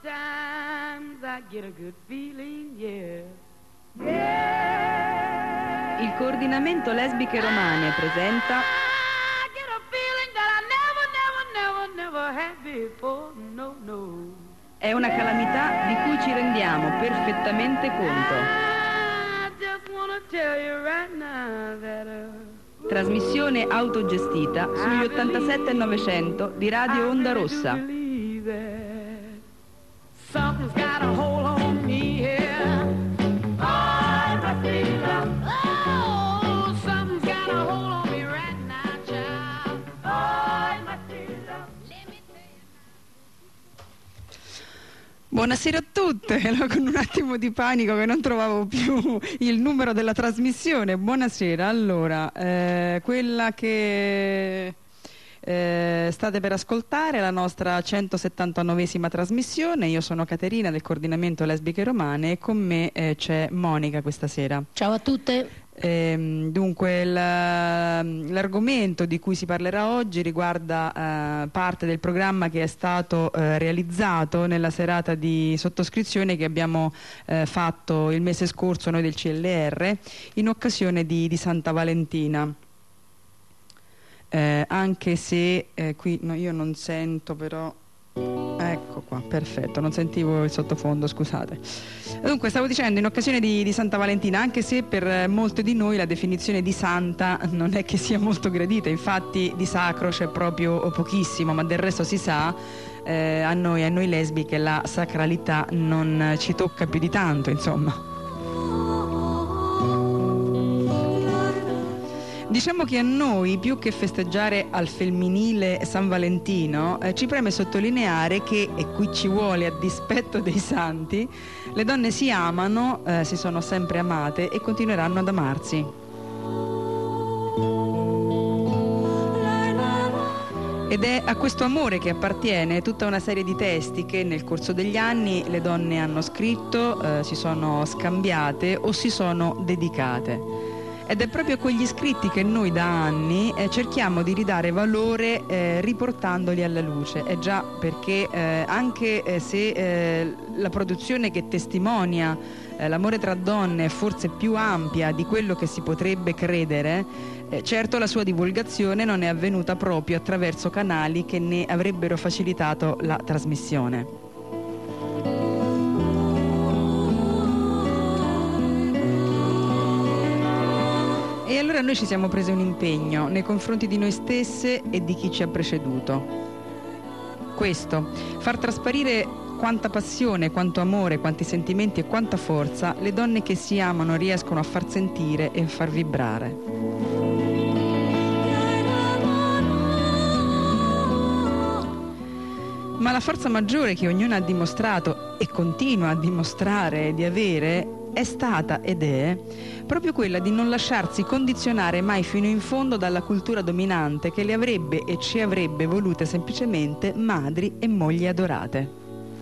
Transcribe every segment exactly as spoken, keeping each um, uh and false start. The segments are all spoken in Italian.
Sometimes I get a good feeling, yeah. Yeah. Il coordinamento lesbiche romane presenta I get a feeling that I never, never, never, never had before, no, no. È una calamità di cui ci rendiamo perfettamente conto. I just wanna tell you right now that uh, Trasmissione autogestita sugli ottantasette e novecento di Radio Onda Rossa. Something's got a hold on me here. Oh, Matilda. Oh, something's got a hold on me right now, child. Oh, Matilda. Let me tell you. Buonasera a tutte, con un attimo di panico che non trovavo più il numero della trasmissione. Buonasera, allora, eh, quella che eh, state per ascoltare è la nostra centosettantanovesima trasmissione. Io sono Caterina del coordinamento lesbiche romane e con me eh, c'è Monica questa sera. Ciao a tutte. Eh, dunque la, l'argomento di cui si parlerà oggi riguarda eh, parte del programma che è stato eh, realizzato nella serata di sottoscrizione che abbiamo eh, fatto il mese scorso noi del C L R in occasione di, di Santa Valentina. Eh, anche se eh, qui no, io non sento, però ecco qua, perfetto, non sentivo il sottofondo, scusate. Dunque, stavo dicendo, in occasione di, di Santa Valentina, anche se per molti di noi la definizione di santa non è che sia molto gradita, infatti di sacro c'è proprio pochissimo, ma del resto si sa, eh, a noi, a noi lesbiche la sacralità non ci tocca più di tanto, insomma. Diciamo che a noi, più che festeggiare al femminile San Valentino, eh, ci preme sottolineare che, e qui ci vuole a dispetto dei santi, le donne si amano, eh, si sono sempre amate e continueranno ad amarsi. Ed è a questo amore che appartiene tutta una serie di testi che nel corso degli anni le donne hanno scritto, eh, si sono scambiate o si sono dedicate. Ed è proprio a quegli scritti che noi da anni eh, cerchiamo di ridare valore eh, riportandoli alla luce. E già perché eh, anche eh, se eh, la produzione che testimonia eh, l'amore tra donne è forse più ampia di quello che si potrebbe credere, eh, certo la sua divulgazione non è avvenuta proprio attraverso canali che ne avrebbero facilitato la trasmissione. E allora noi ci siamo presi un impegno nei confronti di noi stesse e di chi ci ha preceduto. Questo, far trasparire quanta passione, quanto amore, quanti sentimenti e quanta forza le donne che si amano riescono a far sentire e far vibrare. Ma la forza maggiore che ognuna ha dimostrato e continua a dimostrare di avere è stata ed è proprio quella di non lasciarsi condizionare mai fino in fondo dalla cultura dominante che le avrebbe e ci avrebbe volute semplicemente madri e mogli adorate.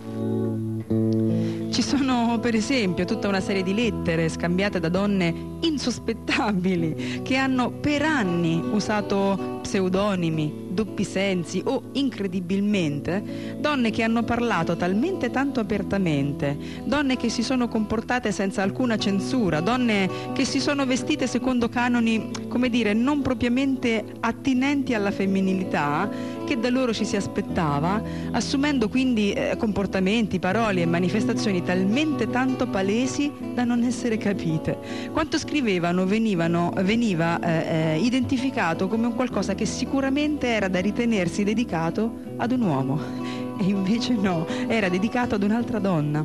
Ci sono per esempio tutta una serie di lettere scambiate da donne insospettabili che hanno per anni usato pseudonimi, doppi sensi o, incredibilmente, donne che hanno parlato talmente tanto apertamente, donne che si sono comportate senza alcuna censura, donne che si sono vestite secondo canoni, come dire, non propriamente attinenti alla femminilità che da loro ci si aspettava, assumendo quindi eh, comportamenti, parole e manifestazioni talmente tanto palesi da non essere capite. Quanto scrivevano venivano, veniva eh, eh, identificato come un qualcosa che sicuramente era da ritenersi dedicato ad un uomo, e invece no, era dedicato ad un'altra donna.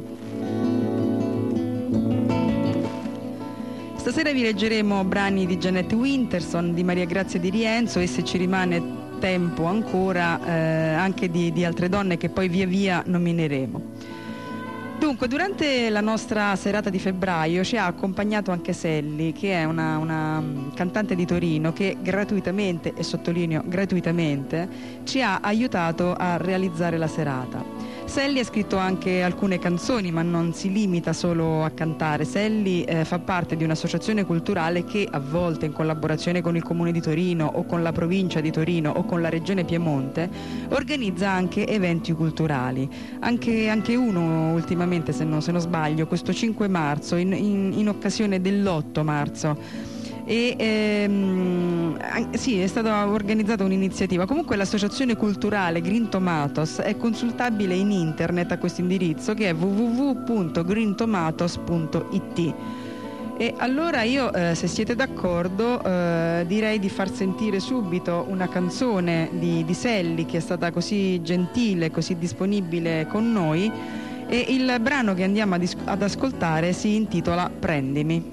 Stasera vi leggeremo brani di Jeanette Winterson, di Maria Grazia Di Rienzo e, se ci rimane tempo ancora, eh, anche di, di altre donne che poi via via nomineremo. Dunque, durante la nostra serata di febbraio ci ha accompagnato anche Selli, che è una, una cantante di Torino che gratuitamente, e sottolineo gratuitamente, ci ha aiutato a realizzare la serata. Selli ha scritto anche alcune canzoni, ma non si limita solo a cantare. Selli eh, fa parte di un'associazione culturale che a volte, in collaborazione con il Comune di Torino o con la provincia di Torino o con la Regione Piemonte, organizza anche eventi culturali. Anche, anche uno ultimamente, se non, se non sbaglio, questo cinque marzo, in, in, in occasione dell'otto marzo. E ehm, sì, è stata organizzata un'iniziativa. Comunque l'associazione culturale Green Tomatoes è consultabile in internet a questo indirizzo, che è w w w punto green tomatoes punto i t. E allora io, eh, se siete d'accordo, eh, direi di far sentire subito una canzone di, di Selli, che è stata così gentile, così disponibile con noi, e il brano che andiamo ad, ad ascoltare si intitola Prendimi.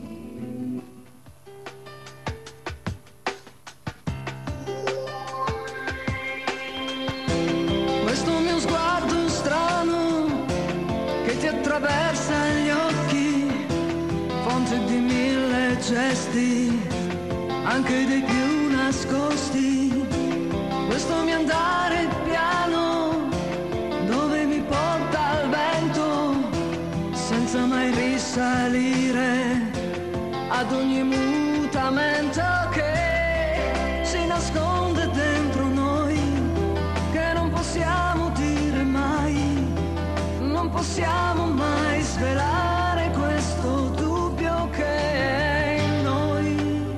Attraversa gli occhi, fonte di mille gesti, anche dei più nascosti. Questo mio andare piano, dove mi porta il vento, senza mai risalire ad ogni mutamento che si nasconde dentro noi, che non possiamo dire mai. Non possiamo mai svelare questo dubbio che è in noi.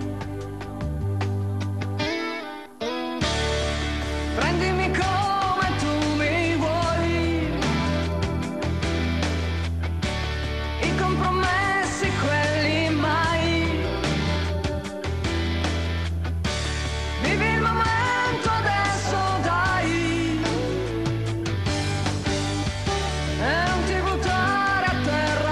Prendimi come tu mi vuoi, i compromessi quelli mai. Vivi il momento adesso, dai. E non ti buttare a terra.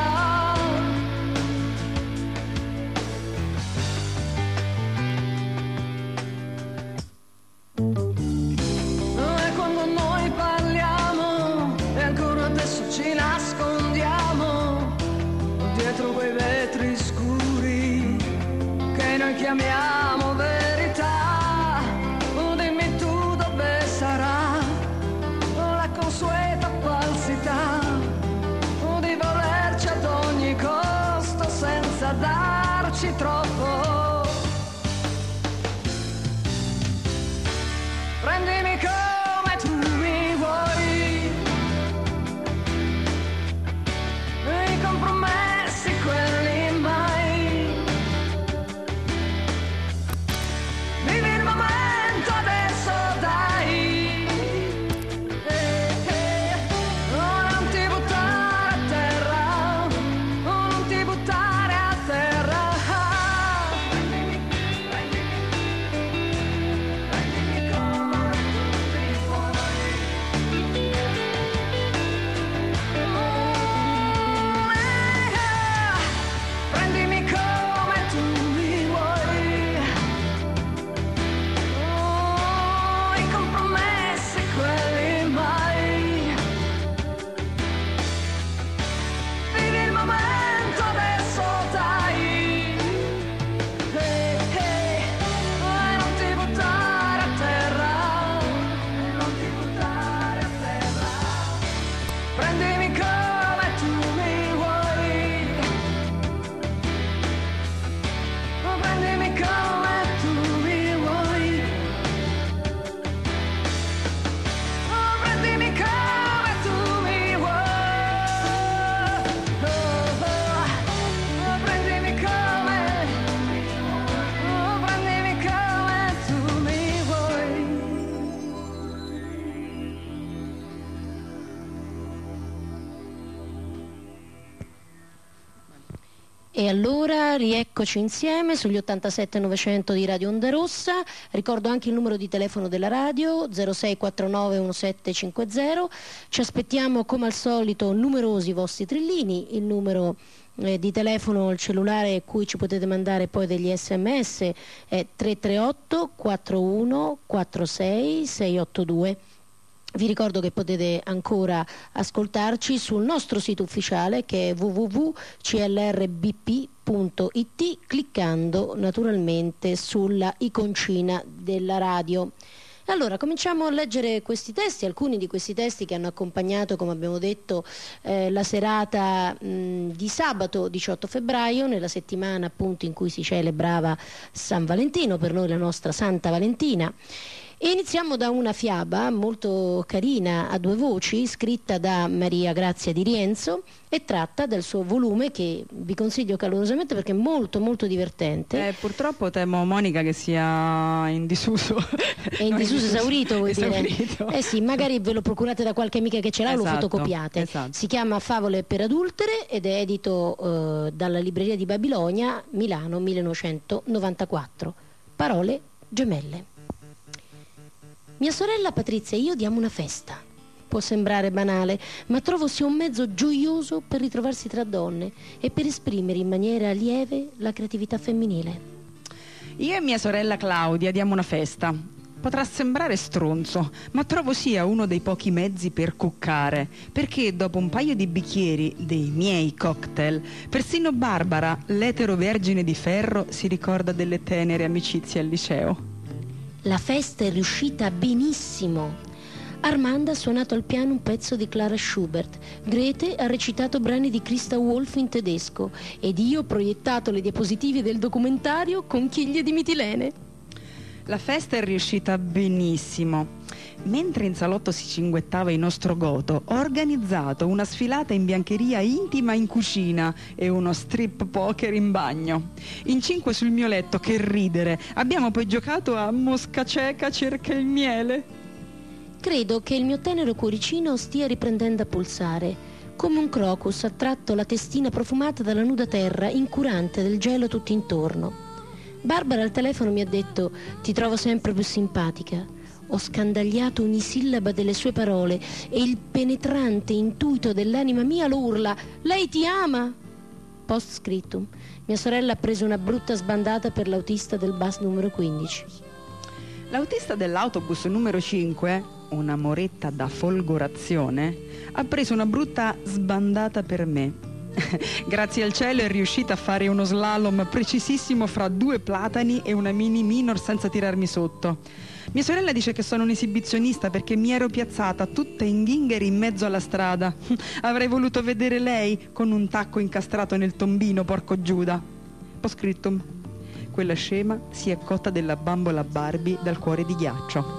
E quando noi parliamo e ancora adesso ci nascondiamo dietro quei vetri scuri che noi chiamiamo verità, dimmi tu dove sarà la consueta falsità di volerci ad ogni costo senza darci troppo. Prendimi come tu mi vuoi, i compromessi quelli mai. Vivi il momento adesso, dai. Eh, eh. Oh, non ti buttare a terra, oh, non ti buttare a terra. Prendimi, prendimi, prendimi come tu mi vuoi. Oh, eh, prendimi come tu mi vuoi. Oh, i compromessi quelli mai. Vivi il momento adesso, dai. Hey, hey. Oh, non ti buttare a terra, non ti buttare a terra. Prendimi come tu mi vuoi. Oh, prendimi come tu mi vuoi. Oh, prendimi come tu mi vuoi. Oh, oh, oh, prendimi come, oh, prendimi come tu mi vuoi. E allora rieccoci insieme sugli ottantasette novecento di Radio Onda Rossa. Ricordo anche il numero di telefono della radio zero sei quattro nove uno sette cinque zero. Ci aspettiamo come al solito numerosi vostri trillini. Il numero eh, di telefono, il cellulare a cui ci potete mandare poi degli sms è tre tre otto quattro uno quattro sei sei otto due. Vi ricordo che potete ancora ascoltarci sul nostro sito ufficiale, che è w w w punto c l r b p punto i t, cliccando naturalmente sulla iconcina della radio. E allora cominciamo a leggere questi testi, alcuni di questi testi che hanno accompagnato, come abbiamo detto, eh, la serata mh, di sabato diciotto febbraio, nella settimana appunto in cui si celebrava San Valentino, per noi la nostra Santa Valentina. E iniziamo da una fiaba molto carina a due voci, scritta da Maria Grazia di Rienzo e tratta dal suo volume, che vi consiglio calorosamente perché è molto molto divertente. Eh, purtroppo temo, Monica, che sia in disuso. È in No, disuso esaurito, vuoi esaurito. dire? Eh sì, magari ve lo procurate da qualche amica che ce l'ha, Esatto, lo fotocopiate. esatto. Si chiama Favole per adultere ed è edito eh, dalla Libreria di Babilonia, Milano, millenovecentonovantaquattro. Parole gemelle. Mia sorella Patrizia e io diamo una festa. Può sembrare banale, ma trovo sia un mezzo gioioso per ritrovarsi tra donne e per esprimere in maniera lieve la creatività femminile. Io e mia sorella Claudia diamo una festa. Potrà sembrare stronzo, ma trovo sia uno dei pochi mezzi per cuccare, perché dopo un paio di bicchieri dei miei cocktail, persino Barbara, l'etero vergine di ferro, si ricorda delle tenere amicizie al liceo. La festa è riuscita benissimo. Armanda ha suonato al piano un pezzo di Clara Schubert, Grete ha recitato brani di Christa Wolf in tedesco ed io ho proiettato le diapositive del documentario Conchiglie di Mitilene. La festa è riuscita benissimo. Mentre in salotto si cinguettava il nostro goto, ho organizzato una sfilata in biancheria intima in cucina e uno strip poker in bagno. In cinque sul mio letto, che ridere, abbiamo poi giocato a Mosca cieca cerca il miele. Credo che il mio tenero cuoricino stia riprendendo a pulsare. Come un crocus ha tratto la testina profumata dalla nuda terra, incurante del gelo tutto intorno. Barbara al telefono mi ha detto: ti trovo sempre più simpatica. Ho scandagliato ogni sillaba delle sue parole e il penetrante intuito dell'anima mia lo urla: lei ti ama! Post scriptum. Mia sorella ha preso una brutta sbandata per l'autista del bus numero quindici. L'autista dell'autobus numero cinque, una moretta da folgorazione, ha preso una brutta sbandata per me. Grazie al cielo è riuscita a fare uno slalom precisissimo fra due platani e una mini minor senza tirarmi sotto. Mia sorella dice che sono un esibizionista perché mi ero piazzata tutta in ghingheri in mezzo alla strada. Avrei voluto vedere lei con un tacco incastrato nel tombino, porco Giuda. Postscriptum. Quella scema si è cotta della bambola Barbie dal cuore di ghiaccio.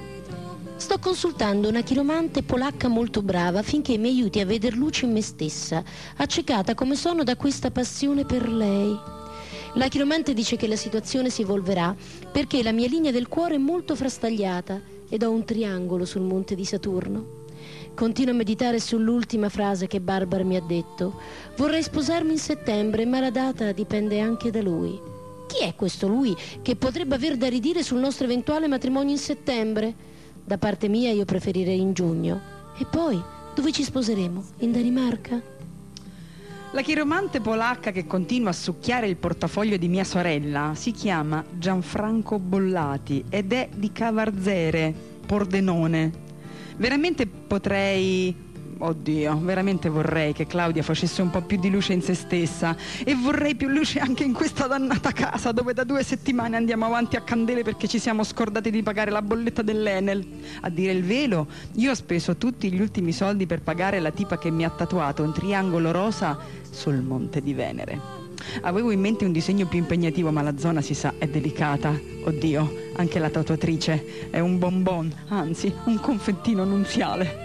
Sto consultando una chiromante polacca molto brava affinché mi aiuti a veder luce in me stessa, accecata come sono da questa passione per lei. La chiromante dice che la situazione si evolverà perché la mia linea del cuore è molto frastagliata ed ho un triangolo sul monte di Saturno. Continuo a meditare sull'ultima frase che Barbara mi ha detto. Vorrei sposarmi in settembre, ma la data dipende anche da lui. Chi è questo lui che potrebbe aver da ridire sul nostro eventuale matrimonio in settembre? Da parte mia io preferirei in giugno. E poi, dove ci sposeremo? In Danimarca? La chiromante polacca che continua a succhiare il portafoglio di mia sorella si chiama Gianfranco Bollati ed è di Cavarzere, Pordenone. Veramente potrei... Oddio, veramente vorrei che Claudia facesse un po' più di luce in se stessa e vorrei più luce anche in questa dannata casa dove da due settimane andiamo avanti a candele perché ci siamo scordati di pagare la bolletta dell'Enel. A dire il vero, io ho speso tutti gli ultimi soldi per pagare la tipa che mi ha tatuato un triangolo rosa sul Monte di Venere. Avevo in mente un disegno più impegnativo, ma la zona, si sa, è delicata. Oddio, anche la tatuatrice è un bonbon, anzi un confettino nunziale.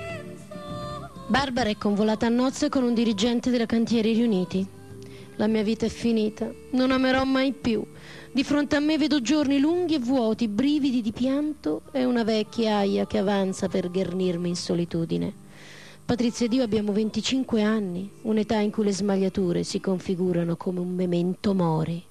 Barbara è convolata a nozze con un dirigente della Cantieri Riuniti. La mia vita è finita, non amerò mai più. Di fronte a me vedo giorni lunghi e vuoti, brividi di pianto e una vecchia aia che avanza per ghermirmi in solitudine. Patrizia ed io abbiamo venticinque anni, un'età in cui le smagliature si configurano come un memento mori.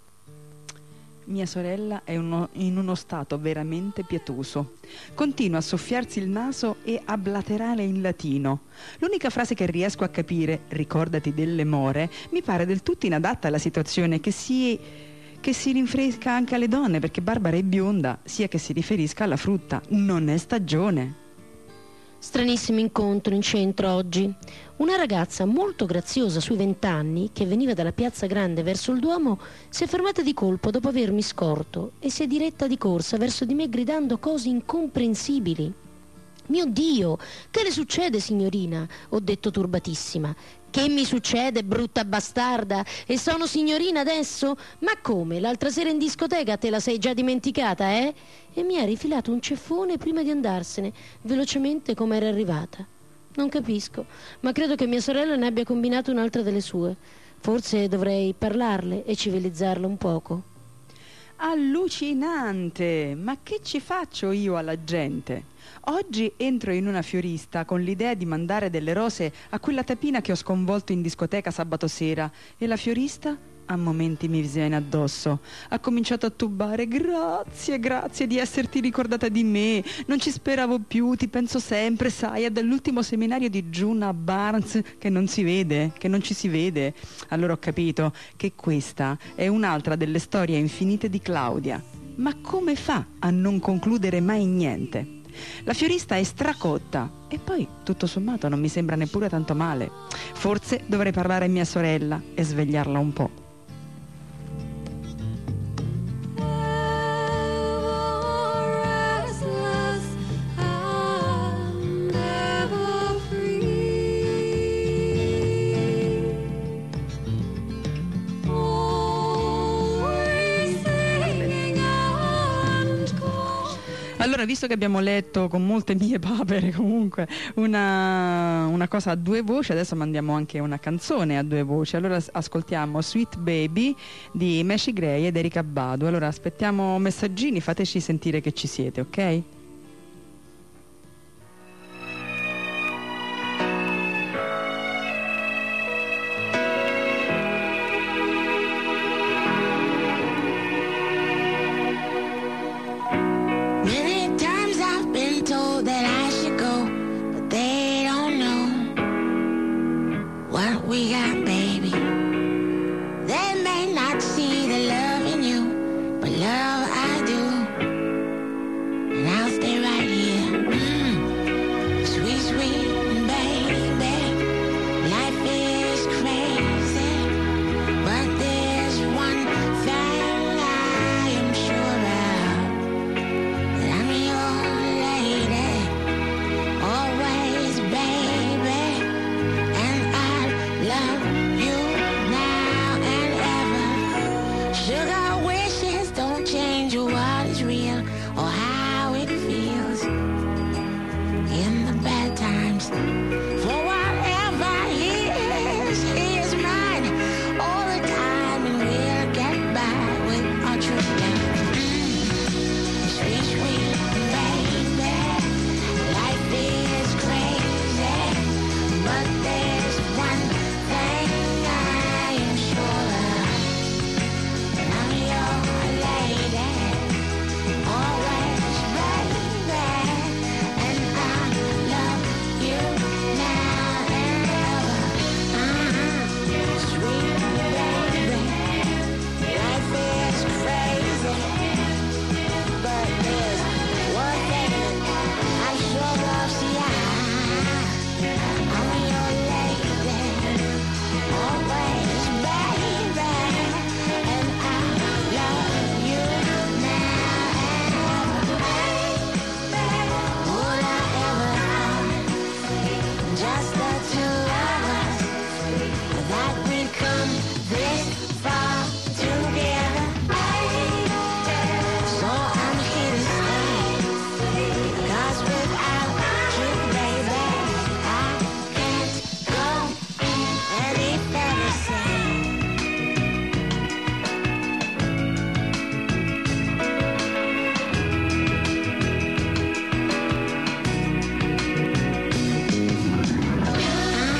Mia sorella è uno, in uno stato veramente pietoso. Continua a soffiarsi il naso e a blaterare in latino. L'unica frase che riesco a capire, ricordati delle more, mi pare del tutto inadatta alla situazione, che si, che si rinfresca anche alle donne, perché Barbara è bionda, sia che si riferisca alla frutta. Non è stagione. Stranissimo incontro in centro oggi. Una ragazza molto graziosa sui vent'anni, che veniva dalla piazza Grande verso il Duomo, si è fermata di colpo dopo avermi scorto e si è diretta di corsa verso di me gridando cose incomprensibili. Mio Dio, che le succede, signorina? Ho detto turbatissima. Che mi succede, brutta bastarda? E sono signorina adesso? Ma come? L'altra sera in discoteca te la sei già dimenticata, eh? E mi ha rifilato un ceffone prima di andarsene, velocemente come era arrivata. Non capisco, ma credo che mia sorella ne abbia combinato un'altra delle sue. Forse dovrei parlarle e civilizzarla un poco. Allucinante! Ma che ci faccio io alla gente? Oggi entro in una fiorista con l'idea di mandare delle rose a quella tapina che ho sconvolto in discoteca sabato sera e la fiorista a momenti mi viene addosso. Ha cominciato a tubare: grazie, grazie di esserti ricordata di me, non ci speravo più, ti penso sempre, sai, è dall'ultimo seminario di Juna Barnes che non si vede, che non ci si vede. Allora ho capito che questa è un'altra delle storie infinite di Claudia. Ma come fa a non concludere mai niente? La fiorista è stracotta e poi tutto sommato non mi sembra neppure tanto male. Forse dovrei parlare a mia sorella e svegliarla un po'. Allora, visto che abbiamo letto con molte mie papere comunque una, una cosa a due voci, adesso mandiamo anche una canzone a due voci. Allora ascoltiamo Sweet Baby di Macy Gray ed Erykah Badu. Allora aspettiamo messaggini, fateci sentire che ci siete, ok? Many times I've been told that I should go, but they don't know what we got, baby. They may not see the love in you, but love I do. And I'll stay right here. Mm. Sweet, sweet baby. Life is crazy, but there's one thing I am sure of. I'm your lady, always, baby, and I love you now and ever. Sugar wishes don't change what is real or how it feels in the bad times. For whatever he is, he is mine all the time, and we'll get by with our true love. Sweet, sweet baby, life is crazy, but there's one thing I am sure of. I'm your lady, always, baby, and I love you now and ever. Uh-huh. Sweet baby, life is crazy, but there's one thing I sure love, see I, I'm your lady, always, baby, and I love you now and ever. Would I ever thought just the two of us, that we'd come this far together? So I'm here to stay, 'cause without you, baby, I can't go any further. Say I'm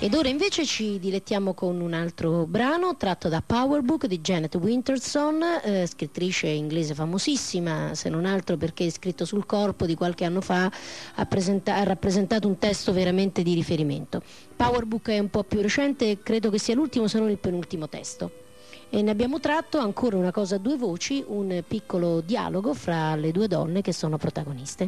Ed ora invece ci dilettiamo con un altro brano tratto da Power Book di Janet Winterson, eh, scrittrice inglese famosissima, se non altro perché scritto sul corpo di qualche anno fa ha, presenta- ha rappresentato un testo veramente di riferimento. Power Book è un po' più recente, credo che sia l'ultimo se non il penultimo testo. E ne abbiamo tratto ancora una cosa a due voci, un piccolo dialogo fra le due donne che sono protagoniste.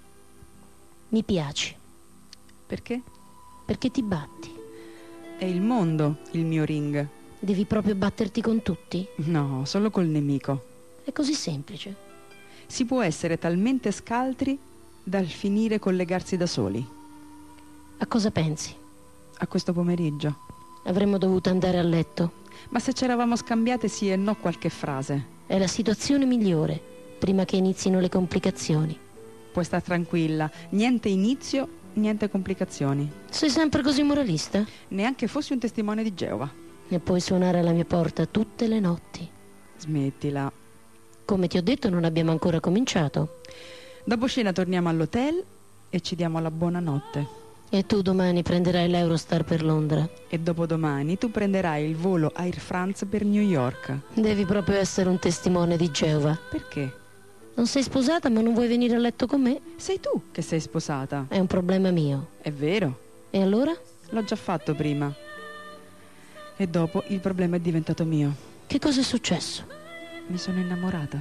Mi piaci. Perché? Perché ti batti? È il mondo il mio ring. Devi proprio batterti con tutti? No, solo col nemico. È così semplice. Si può essere talmente scaltri dal finire col legarsi da soli. A cosa pensi? A questo pomeriggio. Avremmo dovuto andare a letto. Ma se ci eravamo scambiate sì e no qualche frase. È la situazione migliore, prima che inizino le complicazioni. Puoi stare tranquilla. Niente inizio, niente complicazioni. Sei sempre così moralista? Neanche fossi un testimone di Geova. E puoi suonare alla mia porta tutte le notti. Smettila. Come ti ho detto, non abbiamo ancora cominciato. Dopo cena torniamo all'hotel e ci diamo la buonanotte. E tu domani prenderai l'Eurostar per Londra. E dopodomani tu prenderai il volo Air France per New York. Devi proprio essere un testimone di Geova. Perché? Non sei sposata ma non vuoi venire a letto con me? Sei tu che sei sposata. È un problema mio. È vero. E allora? L'ho già fatto prima. E dopo il problema è diventato mio. Che cosa è successo? Mi sono innamorata.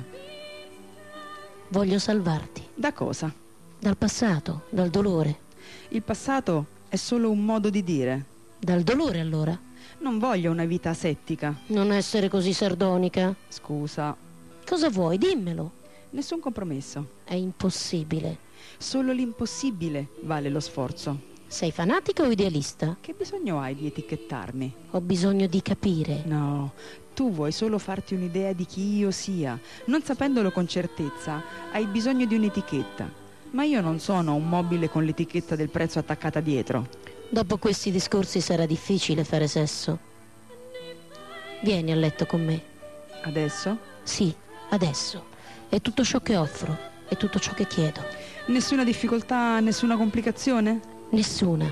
Voglio salvarti. Da cosa? Dal passato, dal dolore. Il passato è solo un modo di dire. Dal dolore allora. Non voglio una vita asettica. Non essere così sardonica. Scusa. Cosa vuoi? Dimmelo. Nessun compromesso. È impossibile. Solo l'impossibile vale lo sforzo. Sei fanatica o idealista? Che bisogno hai di etichettarmi? Ho bisogno di capire. No, tu vuoi solo farti un'idea di chi io sia. Non sapendolo con certezza, hai bisogno di un'etichetta. Ma io non sono un mobile con l'etichetta del prezzo attaccata dietro. Dopo questi discorsi sarà difficile fare sesso. Vieni a letto con me. Adesso? Sì, adesso. È tutto ciò che offro, è tutto ciò che chiedo. Nessuna difficoltà, nessuna complicazione? Nessuna.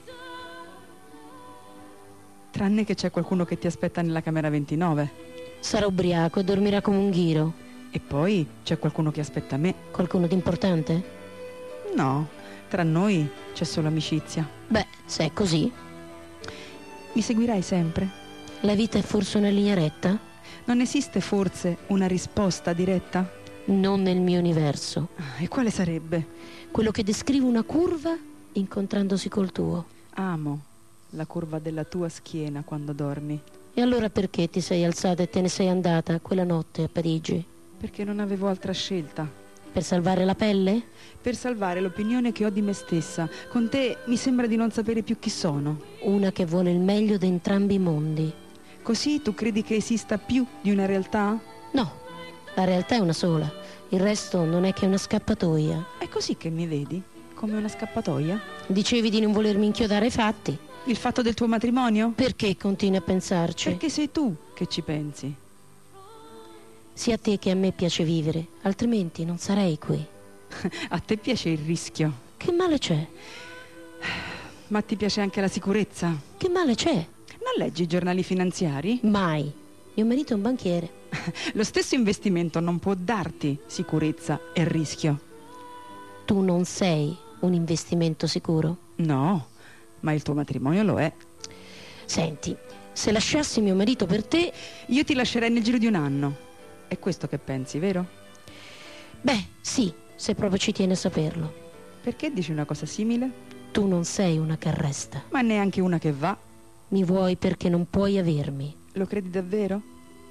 Tranne che c'è qualcuno che ti aspetta nella camera ventinove. Sarà ubriaco e dormirà come un ghiro. E poi c'è qualcuno che aspetta me. Qualcuno di importante? No, tra noi c'è solo amicizia. Beh, se è così. Mi seguirai sempre? La vita è forse una linea retta? Non esiste forse una risposta diretta? Non nel mio universo. E quale sarebbe? Quello che descrive una curva incontrandosi col tuo. Amo la curva della tua schiena quando dormi. E allora perché ti sei alzata e te ne sei andata quella notte a Parigi? Perché non avevo altra scelta. Per salvare la pelle? Per salvare l'opinione che ho di me stessa. Con te mi sembra di non sapere più chi sono. Una che vuole il meglio di entrambi i mondi. Così tu credi che esista più di una realtà? No, la realtà è una sola. Il resto non è che una scappatoia. È così che mi vedi? Come una scappatoia? Dicevi di non volermi inchiodare ai fatti. Il fatto del tuo matrimonio? Perché continui a pensarci? Perché sei tu che ci pensi. Sia a te che a me piace vivere, altrimenti non sarei qui. A te piace il rischio, Che male c'è? ma ti piace anche la sicurezza. Che male c'è? Non leggi i giornali finanziari? Mai. Mio marito è un banchiere. Lo stesso investimento non può darti sicurezza e rischio. Tu non sei un investimento sicuro. No, ma il tuo matrimonio lo è. Senti, se lasciassi mio marito per te, Io ti lascerei nel giro di un anno. È questo che pensi, vero? beh, sì, se proprio ci tieni a saperlo. Perché dici una cosa simile? Tu non sei una carresta. Ma neanche una che va. Mi vuoi perché non puoi avermi. Lo credi davvero?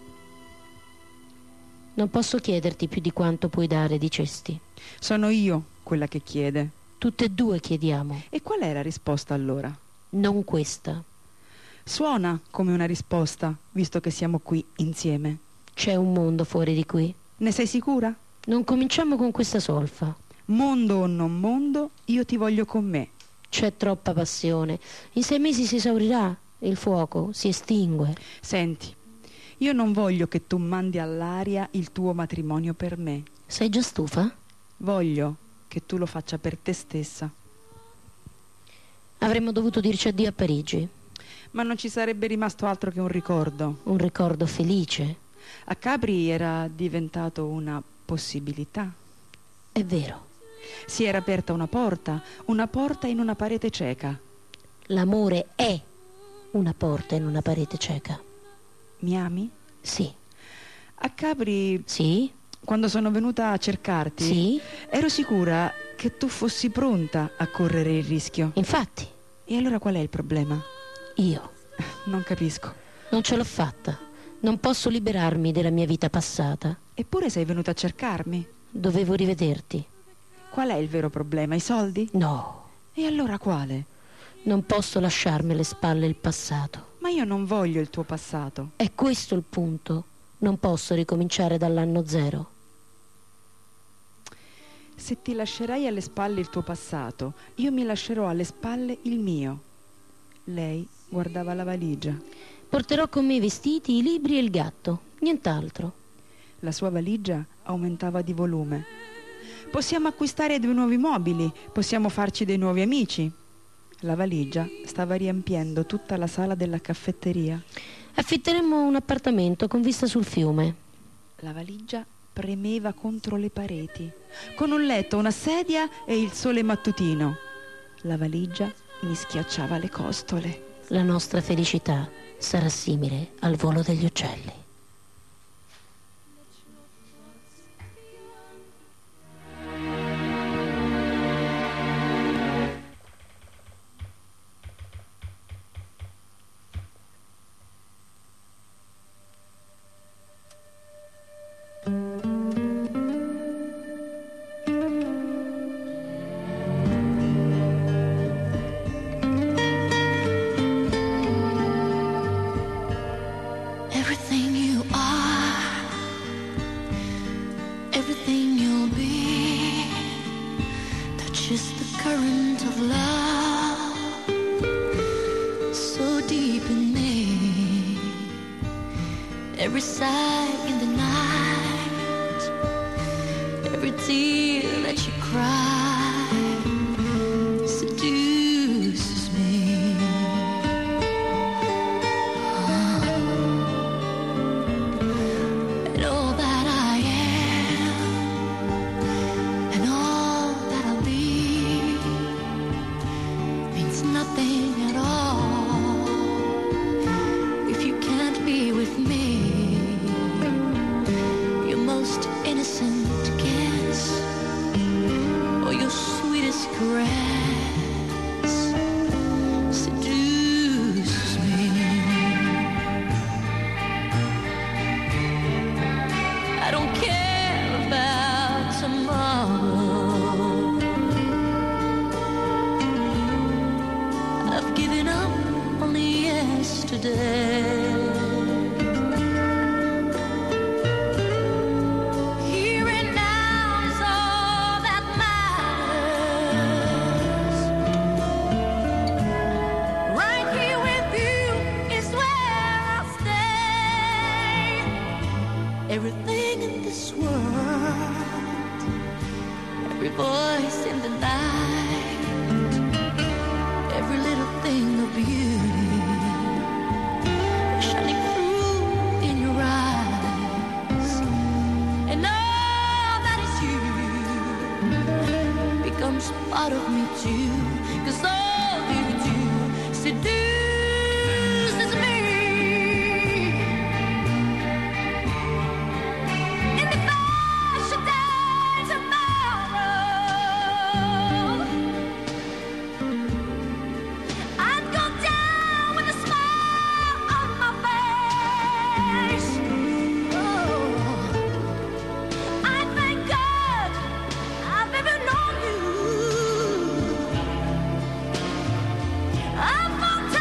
Non posso chiederti più di quanto puoi dare, dicesti. Sono io quella che chiede. Tutte e due chiediamo. E qual è la risposta allora? Non questa. Suona come una risposta, visto che siamo qui insieme. C'è un mondo fuori di qui. Ne sei sicura? Non cominciamo con questa solfa. Mondo o non mondo, io ti voglio con me. C'è troppa passione. In sei mesi si esaurirà. Il fuoco si estingue. Senti, io non voglio che tu mandi all'aria il tuo matrimonio per me. Sei già stufa? Voglio che tu lo faccia per te stessa. Avremmo dovuto dirci addio a Parigi, Ma non ci sarebbe rimasto altro che un ricordo. un ricordo felice. A Capri era diventato una possibilità. È vero, Si era aperta una porta, una porta in una parete cieca. l'amore è una porta in una parete cieca. Mi ami? Sì, A Capri, sì, quando sono venuta a cercarti, sì, ero sicura che tu fossi pronta a correre il rischio. infatti, E allora qual è il problema? io Non capisco. non ce l'ho fatta. Non posso liberarmi della mia vita passata. Eppure sei venuta a cercarmi. Dovevo rivederti. Qual è il vero problema? I soldi? No, E allora quale? non posso lasciarmi alle spalle il passato. Ma io non voglio il tuo passato. È questo il punto. Non posso ricominciare dall'anno zero. Se ti lascerai alle spalle il tuo passato, io mi lascerò alle spalle il mio. Lei guardava la valigia. Porterò con me i vestiti, i libri e il gatto. Nient'altro. La sua valigia aumentava di volume. Possiamo acquistare due nuovi mobili, possiamo farci dei nuovi amici. La valigia stava riempiendo tutta la sala della caffetteria. Affitteremo un appartamento con vista sul fiume. La valigia premeva contro le pareti, con un letto, una sedia e il sole mattutino. La valigia mi schiacciava le costole. La nostra felicità sarà simile al volo degli uccelli. Everything you are, everything you'll be, touches the current of love, so deep in me. Every sigh in the night, every tear that you cry, seduces me. And all that I am, and all that I'll be, means nothing at all if you can't be with me. Your most innocent kiss, or your sweetest caress, seduces me. I don't care about tomorrow. I've given up on yesterday. Here and now is all that matters. Right here with you is where I'll stay. Everything in this world, every voice in the night, every little thing of beauty shining through in your eyes, and all that is you becomes part of me too, 'cause all you do seduces me. And if I should die tomorrow, I'd go down with a smile on my face. Oh, I thank God I've ever known you. I fall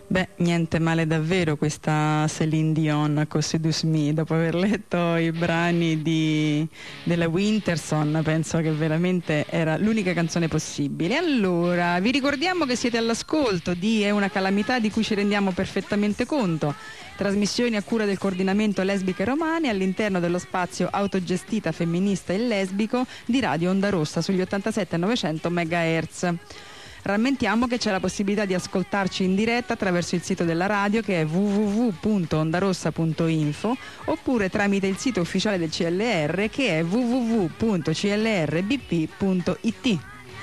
Beh, niente male davvero questa Céline Dion con Seduce Me. Dopo aver letto i brani di, della Winterson, penso che veramente era l'unica canzone possibile. Allora, vi ricordiamo che siete all'ascolto di È una calamità di cui ci rendiamo perfettamente conto. Trasmissioni a cura del coordinamento lesbiche romane all'interno dello spazio autogestita femminista e lesbico di Radio Onda Rossa sugli ottantasette novecento megahertz. Rammentiamo che c'è la possibilità di ascoltarci in diretta attraverso il sito della radio, che è w w w punto ondarossa punto info, oppure tramite il sito ufficiale del C L R, che è w w w punto c l r b p punto i t.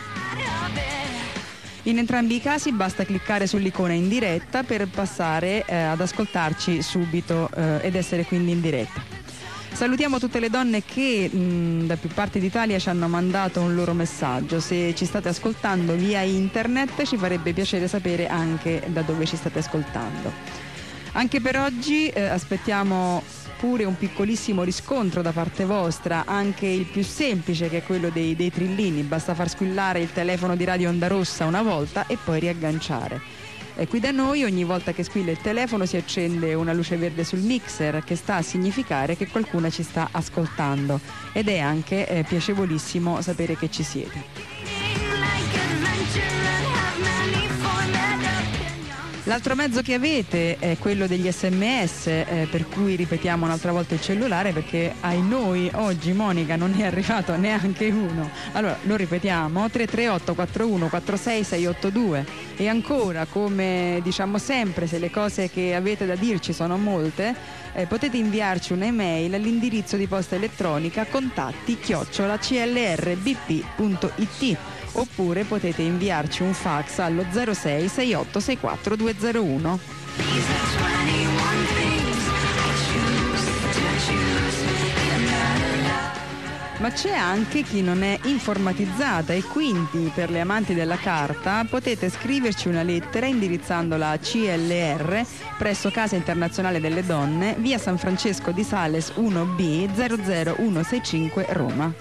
In entrambi i casi basta cliccare sull'icona in diretta per passare eh, ad ascoltarci subito eh, ed essere quindi in diretta. Salutiamo tutte le donne che mh, da più parti d'Italia ci hanno mandato un loro messaggio. Se ci state ascoltando via internet ci farebbe piacere sapere anche da dove ci state ascoltando. Anche per oggi eh, aspettiamo pure un piccolissimo riscontro da parte vostra, anche il più semplice, che è quello dei, dei trillini. Basta far squillare il telefono di Radio Onda Rossa una volta e poi riagganciare. E qui da noi ogni volta che squilla il telefono si accende una luce verde sul mixer, che sta a significare che qualcuno ci sta ascoltando, ed è anche eh, piacevolissimo sapere che ci siete. L'altro mezzo che avete è quello degli sms, eh, per cui ripetiamo un'altra volta il cellulare, perché ai noi oggi Monica non è arrivato neanche uno. Allora lo ripetiamo: tre tre otto quattro uno quattro sei sei otto due. E ancora, come diciamo sempre, se le cose che avete da dirci sono molte, eh, potete inviarci un'email all'indirizzo di posta elettronica contatti chiocciola c l r b p punto i t, oppure potete inviarci un fax allo zero sei sei otto sei quattro due zero uno. Ma c'è anche chi non è informatizzata, e quindi per le amanti della carta potete scriverci una lettera indirizzandola a C L R presso Casa Internazionale delle Donne, via San Francesco di Sales uno B zero zero uno sei cinque Roma.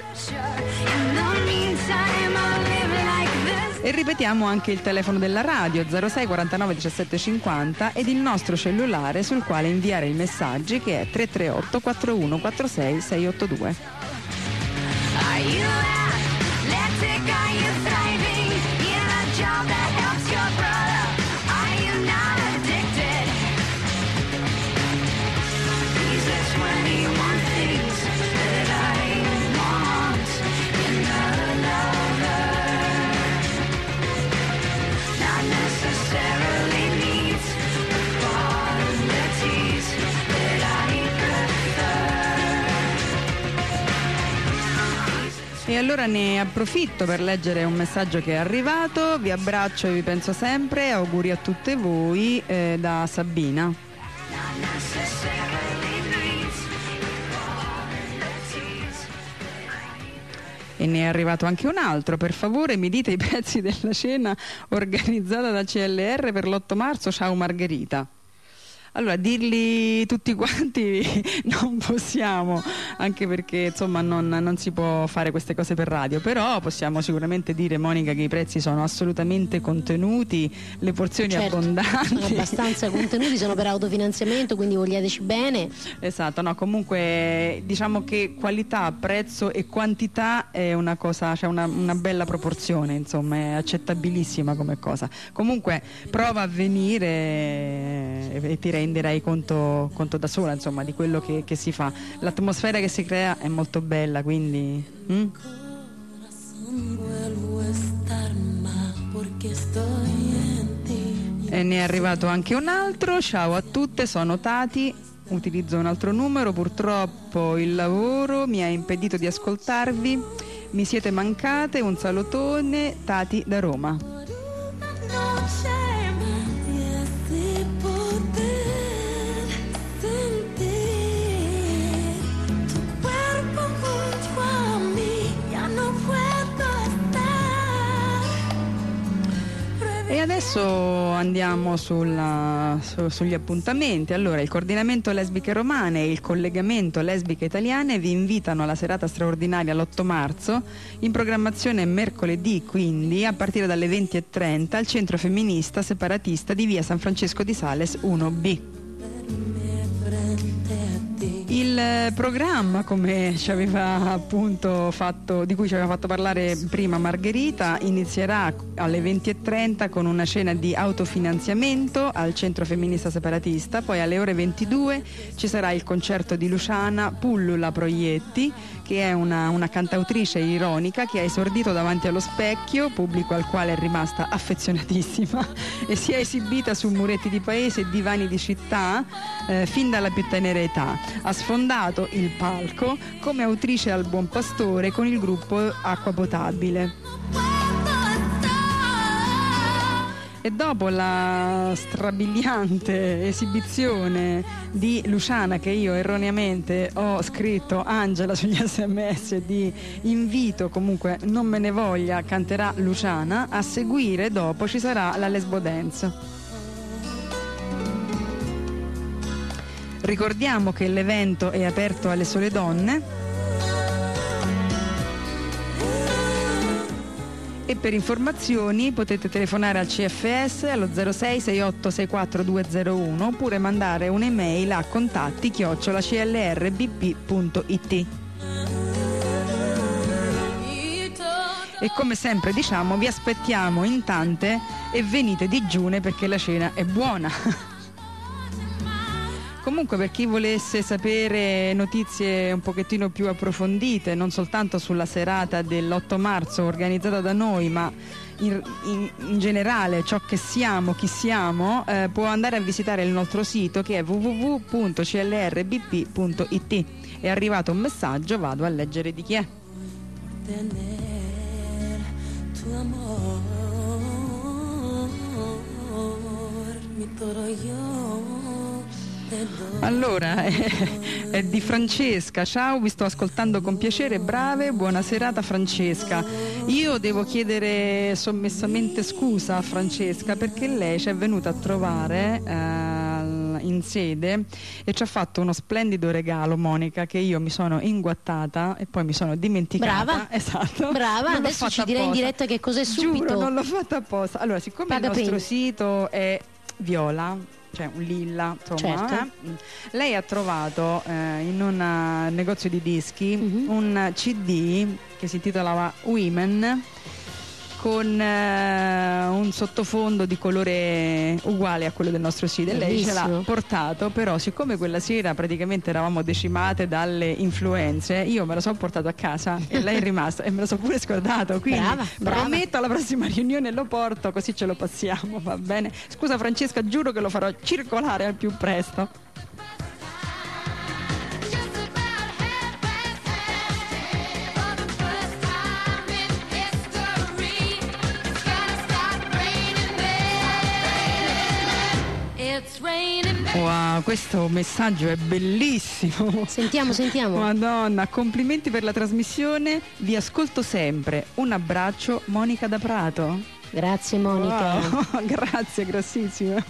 E ripetiamo anche il telefono della radio zero sei quarantanove diciassette cinquanta ed il nostro cellulare sul quale inviare i messaggi, che è tre tre otto quattro uno quattro sei sei otto due. Are you athletic? Are you thriving in a job that helps your brother? Are you not addicted? These are twenty-one things that I want in a lover. Not necessarily needs, but qualities that I prefer. E allora ne approfitto per leggere un messaggio che è arrivato. Vi abbraccio e vi penso sempre. Auguri a tutte voi eh, da Sabina. E ne è arrivato anche un altro. Per favore mi dite i prezzi della cena organizzata da C L R per l'otto marzo. Ciao Margherita. Allora, dirli tutti quanti non possiamo, anche perché insomma non, non si può fare queste cose per radio, però possiamo sicuramente dire, Monica, che i prezzi sono assolutamente contenuti, le porzioni Certo, abbondanti. sono abbastanza contenuti, sono per autofinanziamento, quindi vogliateci bene. Esatto, no, comunque diciamo che qualità, prezzo e quantità è una cosa, c'è cioè una, una bella proporzione, insomma, è accettabilissima come cosa. Comunque prova a venire e, e ti renderai conto, conto da sola, insomma, di quello che, che si fa. L'atmosfera che si crea è molto bella, quindi mm? E ne è arrivato anche un altro. Ciao a tutte, sono Tati, utilizzo un altro numero, purtroppo il lavoro mi ha impedito di ascoltarvi, mi siete mancate, un salutone, Tati da Roma. E adesso andiamo sulla, su- sugli appuntamenti. Allora, il coordinamento lesbiche romane e il collegamento lesbiche italiane vi invitano alla serata straordinaria l'otto marzo, in programmazione mercoledì quindi a partire dalle venti e trenta al centro femminista separatista di via San Francesco di Sales uno B. Il programma, come ci aveva appunto fatto, di cui ci aveva fatto parlare prima Margherita, inizierà alle venti e trenta con una cena di autofinanziamento al centro femminista separatista, poi alle ore ventidue ci sarà il concerto di Luciana Pullula Proietti, che è una, una cantautrice ironica che ha esordito davanti allo specchio, pubblico al quale è rimasta affezionatissima, e si è esibita su muretti di paese e divani di città eh, fin dalla più tenera età. Ha sfondato il palco come autrice al Buon Pastore con il gruppo Acqua Potabile. E dopo la strabiliante esibizione di Luciana, che io erroneamente ho scritto Angela sugli sms di invito, comunque non me ne voglia, canterà Luciana, a seguire dopo ci sarà la Lesbo Dance. Ricordiamo che l'evento è aperto alle sole donne e per informazioni potete telefonare al C F S allo zero sei sei otto sei quattro due zero uno oppure mandare un'email a contatti chiocciola c l r b p punto i t. E come sempre diciamo, vi aspettiamo in tante e venite digiune perché la cena è buona. Comunque, per chi volesse sapere notizie un pochettino più approfondite, non soltanto sulla serata dell'otto marzo organizzata da noi, ma in, in, in generale ciò che siamo, chi siamo, eh, può andare a visitare il nostro sito che è w w w punto c l r b p punto i t. È arrivato un messaggio, vado a leggere di chi è. Allora, è, è di Francesca. Ciao, vi sto ascoltando con piacere, brave, buona serata Francesca. Io devo chiedere sommessamente scusa a Francesca perché lei ci è venuta a trovare eh, in sede e ci ha fatto uno splendido regalo, Monica, che io mi sono inguattata e poi mi sono dimenticata. Brava, esatto. Brava, Non l'ho adesso fatta ci direi in apposta. diretta che cos'è subito. Giuro, non l'ho fatta apposta. Allora, siccome Paga il nostro pena. sito è viola, cioè un lilla, insomma, Certo. eh, lei ha trovato eh, in un eh, negozio di dischi Mhm. un C D che si intitolava Women, con eh, un sottofondo di colore uguale a quello del nostro sito, e lei ce l'ha Bellissimo. portato, però siccome quella sera praticamente eravamo decimate dalle influenze, io me lo sono portato a casa e lei è rimasta e me lo sono pure scordato, quindi Brava, brava. prometto alla prossima riunione lo porto, così ce lo passiamo, va bene? Scusa Francesca, giuro che lo farò circolare al più presto. Wow, questo messaggio è bellissimo. Sentiamo, sentiamo. Madonna, complimenti per la trasmissione, vi ascolto sempre. Un abbraccio, Monica da Prato. Grazie Monica. Wow, grazie, grossissima.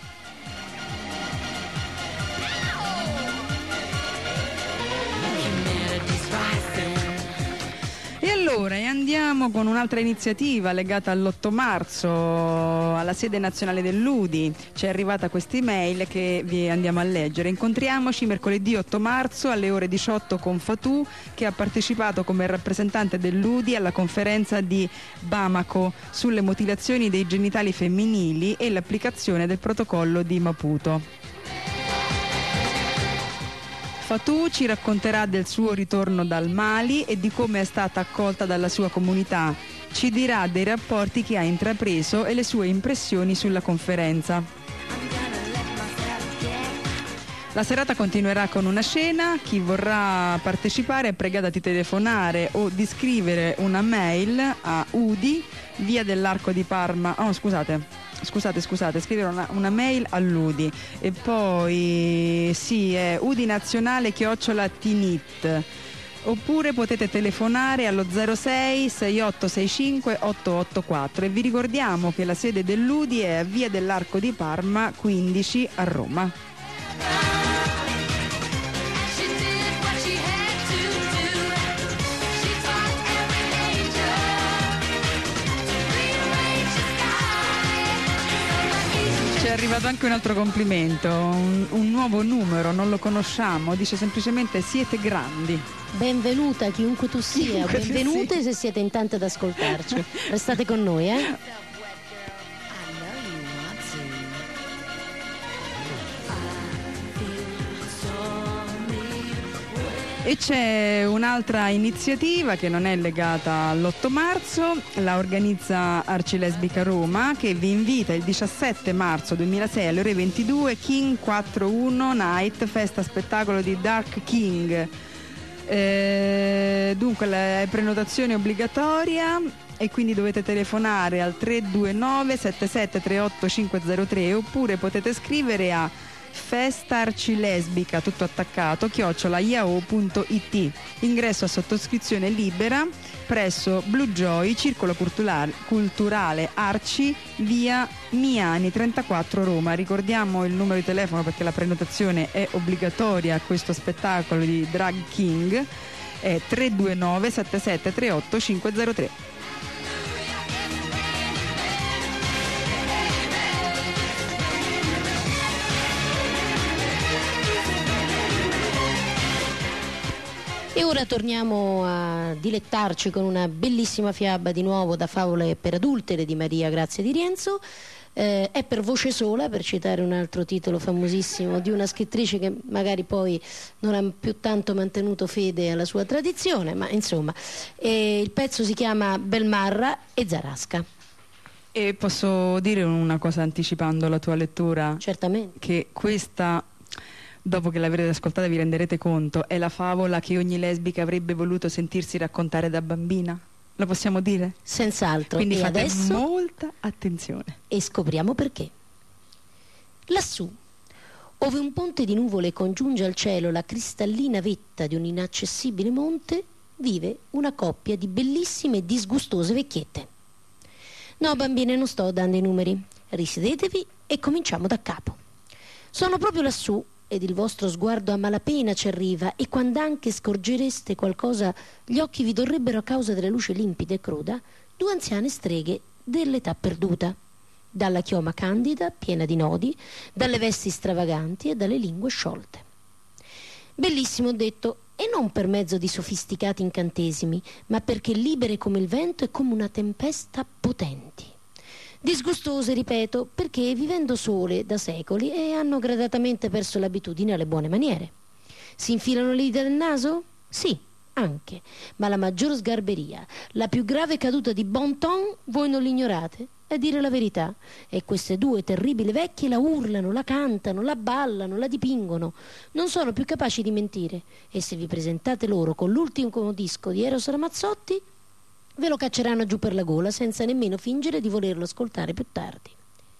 E allora, e andiamo con un'altra iniziativa legata all'otto marzo, alla sede nazionale dell'U D I. Ci è arrivata questa email che vi andiamo a leggere. Incontriamoci mercoledì otto marzo alle ore diciotto con Fatou, che ha partecipato come rappresentante dell'U D I alla conferenza di Bamako sulle mutilazioni dei genitali femminili e l'applicazione del protocollo di Maputo. Fatou ci racconterà del suo ritorno dal Mali e di come è stata accolta dalla sua comunità. Ci dirà dei rapporti che ha intrapreso e le sue impressioni sulla conferenza. La serata continuerà con una cena. Chi vorrà partecipare è pregata di telefonare o di scrivere una mail a U D I, via dell'Arco di Parma. Oh, scusate. Scusate, scusate, scrivere una, una mail all'U D I e poi sì, è udinazionale chiocciola tinit oppure potete telefonare allo zero sei sei otto sei cinque otto otto quattro, e vi ricordiamo che la sede dell'U D I è a Via dell'Arco di Parma quindici a Roma. She did what she had to do. She taught every angel to rearrange the sky. Ci è arrivato anche un altro complimento, un, un nuovo numero, non lo conosciamo, dice semplicemente siete grandi. Benvenuta chiunque tu sia, Chiunque tu benvenute sia. se siete in tante ad ascoltarci. Restate con noi, eh? E c'è un'altra iniziativa che non è legata all'otto marzo, la organizza Arcilesbica Roma, che vi invita il diciassette marzo duemilasei alle ore ventidue, King quarantuno Night, festa spettacolo di Dark King. Eh, dunque la prenotazione è obbligatoria e quindi dovete telefonare al tre due nove sette sette tre otto cinque zero tre, oppure potete scrivere a festa arcilesbica tutto attaccato chiocciola yahoo punto it. Ingresso a sottoscrizione libera presso Blue Joy, circolo culturale, culturale Arci, via Miani trentaquattro Roma. Ricordiamo il numero di telefono perché la prenotazione è obbligatoria a questo spettacolo di Drag King, è tre due nove sette sette tre otto cinque zero tre. E ora torniamo a dilettarci con una bellissima fiaba di nuovo da Favole per adultere di Maria Grazia di Rienzo. Eh, è per voce sola, per citare un altro titolo famosissimo di una scrittrice che magari poi non ha più tanto mantenuto fede alla sua tradizione, ma insomma, eh, il pezzo si chiama Belmarra e Zarasca. E posso dire una cosa anticipando la tua lettura? Certamente. Che questa, dopo che l'avrete ascoltata vi renderete conto, è la favola che ogni lesbica avrebbe voluto sentirsi raccontare da bambina. Lo possiamo dire? Senz'altro. Quindi E fate adesso molta attenzione. e scopriamo perché. Lassù, ove un ponte di nuvole congiunge al cielo la cristallina vetta di un inaccessibile monte, vive una coppia di bellissime e disgustose vecchiette. No, bambine, non sto dando i numeri. Risiedetevi e cominciamo da capo. Sono proprio lassù, ed il vostro sguardo a malapena ci arriva, e quando anche scorgereste qualcosa gli occhi vi dorrebbero a causa della luce limpida e cruda, due anziane streghe dell'età perduta, dalla chioma candida piena di nodi, dalle vesti stravaganti e dalle lingue sciolte. Bellissimo, ho detto, e non per mezzo di sofisticati incantesimi, ma perché libere come il vento e come una tempesta potenti. Disgustose, ripeto, perché vivendo sole da secoli e hanno gradatamente perso l'abitudine alle buone maniere. Si infilano le dita nel naso? Sì, anche, ma la maggior sgarberia, la più grave caduta di bon ton, voi non l'ignorate? È dire la verità. E queste due terribili vecchie la urlano, la cantano, la ballano, la dipingono. Non sono più capaci di mentire. E se vi presentate loro con l'ultimo disco di Eros Ramazzotti, ve lo cacceranno giù per la gola senza nemmeno fingere di volerlo ascoltare più tardi.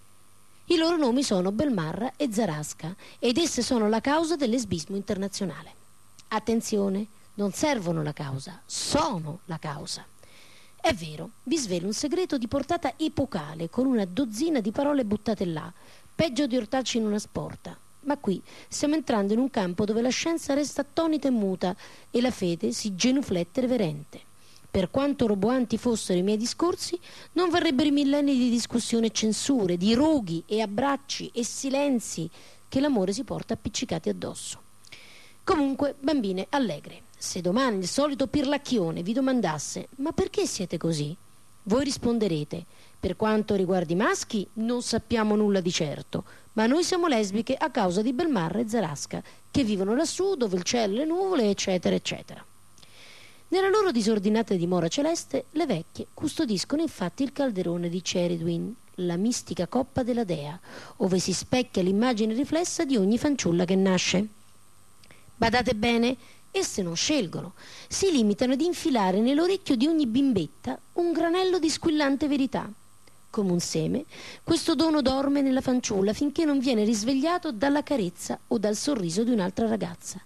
I loro nomi sono Belmarra e Zarasca, ed esse sono la causa del lesbismo internazionale. Attenzione, non servono la causa, sono la causa. È vero, vi svelo un segreto di portata epocale, con una dozzina di parole buttate là, peggio di ortarci in una sporta. Ma qui stiamo entrando in un campo dove la scienza resta attonita e muta e la fede si genuflette reverente. Per quanto roboanti fossero i miei discorsi, non varrebbero i millenni di discussione e censure, di roghi e abbracci e silenzi che l'amore si porta appiccicati addosso. Comunque, bambine allegre, se domani il solito pirlacchione vi domandasse «Ma perché siete così?», voi risponderete «Per quanto riguarda i maschi, non sappiamo nulla di certo, ma noi siamo lesbiche a causa di Belmarra e Zarasca, che vivono lassù dove il cielo e le nuvole, eccetera, eccetera». Nella loro disordinata dimora celeste, le vecchie custodiscono infatti il calderone di Ceridwen, la mistica coppa della dea, ove si specchia l'immagine riflessa di ogni fanciulla che nasce. Badate bene, esse non scelgono, si limitano ad infilare nell'orecchio di ogni bimbetta un granello di squillante verità. Come un seme, questo dono dorme nella fanciulla finché non viene risvegliato dalla carezza o dal sorriso di un'altra ragazza.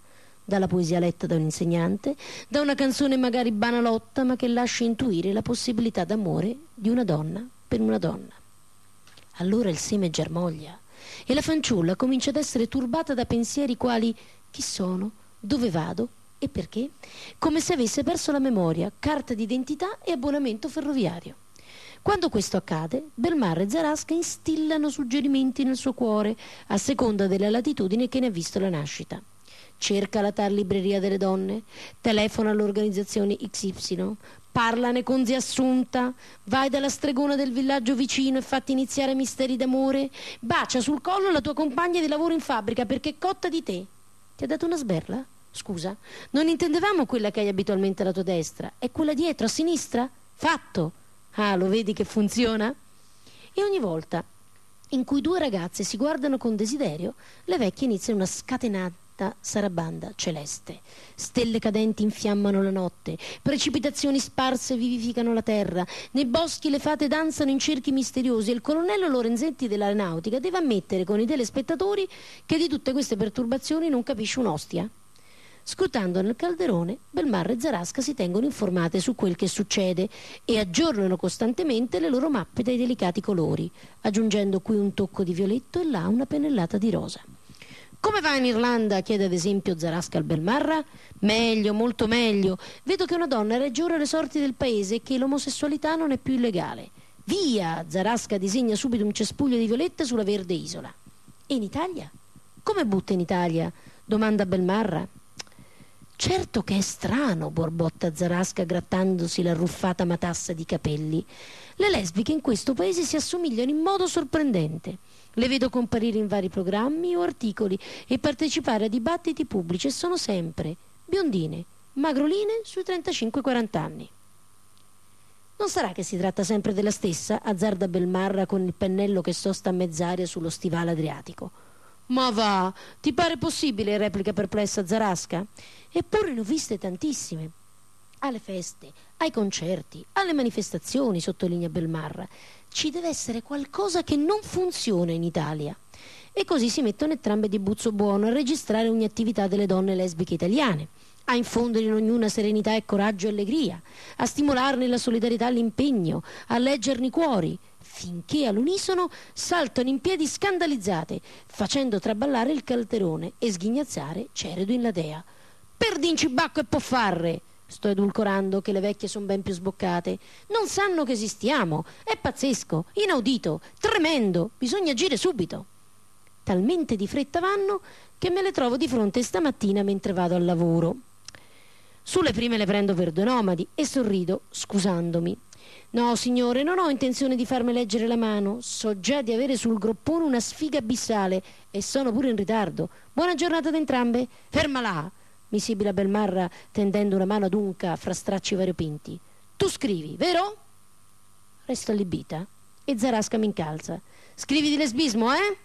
dalla poesia letta da un insegnante, da una canzone magari banalotta ma che lascia intuire la possibilità d'amore di una donna per una donna. Allora il seme germoglia e la fanciulla comincia ad essere turbata da pensieri quali: chi sono, dove vado e perché? Come se avesse perso la memoria, carta d'identità e abbonamento ferroviario. Quando questo accade, Belmarra e Zarasca instillano suggerimenti nel suo cuore a seconda della latitudine che ne ha visto la nascita. Cerca la tal libreria delle donne, telefona all'organizzazione X Y, parlane con zia Assunta, vai dalla stregona del villaggio vicino e fatti iniziare misteri d'amore, bacia sul collo la tua compagna di lavoro in fabbrica perché è cotta di te. Ti ha dato una sberla? Scusa, non intendevamo quella che hai abitualmente alla tua destra, è quella dietro, a sinistra? Fatto! Ah, lo vedi che funziona? E ogni volta in cui due ragazze si guardano con desiderio, le vecchie iniziano una scatenata sarabanda celeste. Stelle cadenti infiammano la notte, precipitazioni sparse vivificano la terra, nei boschi le fate danzano in cerchi misteriosi e il colonnello Lorenzetti dell'aeronautica deve ammettere con i telespettatori che di tutte queste perturbazioni non capisce un'ostia. Scrutando nel calderone, Belmarra e Zarasca si tengono informate su quel che succede e aggiornano costantemente le loro mappe dai delicati colori, aggiungendo qui un tocco di violetto e là una pennellata di rosa. Come va in Irlanda? Chiede ad esempio Zarasca al Belmarra. Meglio, molto meglio. Vedo che una donna regge ora le sorti del paese e che l'omosessualità non è più illegale. Via! Zarasca disegna subito un cespuglio di violette sulla verde isola. E in Italia? Come butta in Italia? Domanda Belmarra. Certo che è strano, borbotta Zarasca grattandosi l'arruffata matassa di capelli. Le lesbiche in questo paese si assomigliano in modo sorprendente. Le vedo comparire in vari programmi o articoli e partecipare a dibattiti pubblici e sono sempre biondine, magroline sui trentacinque quaranta anni. Non sarà che si tratta sempre della stessa? Azzarda Belmarra con il pennello che sosta a mezz'aria sullo stivale adriatico. Ma va, ti pare possibile? Replica perplessa Zarasca. Eppure ne ho viste tantissime. Alle feste, ai concerti, alle manifestazioni, sottolinea Belmarra. Ci deve essere qualcosa che non funziona in Italia. E così si mettono entrambe di buzzo buono a registrare ogni attività delle donne lesbiche italiane, a infondere in ognuna serenità e coraggio e allegria, a stimolarne la solidarietà e l'impegno, a leggerne i cuori, finché all'unisono saltano in piedi scandalizzate, facendo traballare il calderone e sghignazzare Ceredu in ladea. Perdinci bacco e poffarre! Sto edulcorando che le vecchie sono ben più sboccate. Non sanno che esistiamo. È pazzesco, inaudito, tremendo. Bisogna agire subito. Talmente di fretta vanno che me le trovo di fronte stamattina mentre vado al lavoro. Sulle prime le prendo per due nomadi e sorrido, scusandomi. No, signore, non ho intenzione di farmi leggere la mano. So già di avere sul groppone una sfiga abissale e sono pure in ritardo. Buona giornata ad entrambe. Ferma là! Mi sibila Belmarra tendendo una mano ad Unca fra stracci variopinti. Tu scrivi, vero? Resto allibita e Zarasca mi incalza. Scrivi di lesbismo, eh?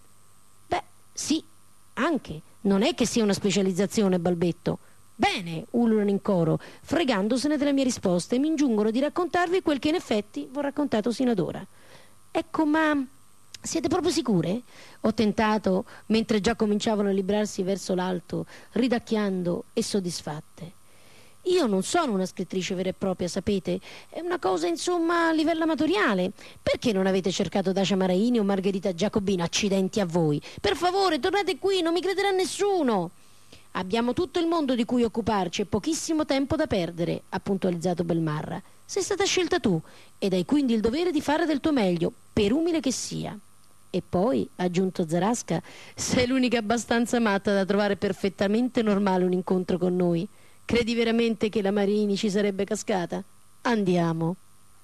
Beh, sì, anche. Non è che sia una specializzazione, balbetto. Bene, ululano in coro, fregandosene delle mie risposte e mi ingiungono di raccontarvi quel che in effetti vi ho raccontato sino ad ora. Ecco, ma siete proprio sicure? Ho tentato, mentre già cominciavano a librarsi verso l'alto, ridacchiando e soddisfatte. Io non sono una scrittrice vera e propria, sapete? È una cosa, insomma, a livello amatoriale. Perché non avete cercato Dacia Maraini o Margherita Giacobino? Accidenti a voi. Per favore, tornate qui, non mi crederà nessuno. Abbiamo tutto il mondo di cui occuparci e pochissimo tempo da perdere, ha puntualizzato Belmarra. Sei stata scelta tu ed hai quindi il dovere di fare del tuo meglio, per umile che sia. E poi, ha aggiunto Zarasca, sei l'unica abbastanza matta da trovare perfettamente normale un incontro con noi. Credi veramente che la Marini ci sarebbe cascata? Andiamo.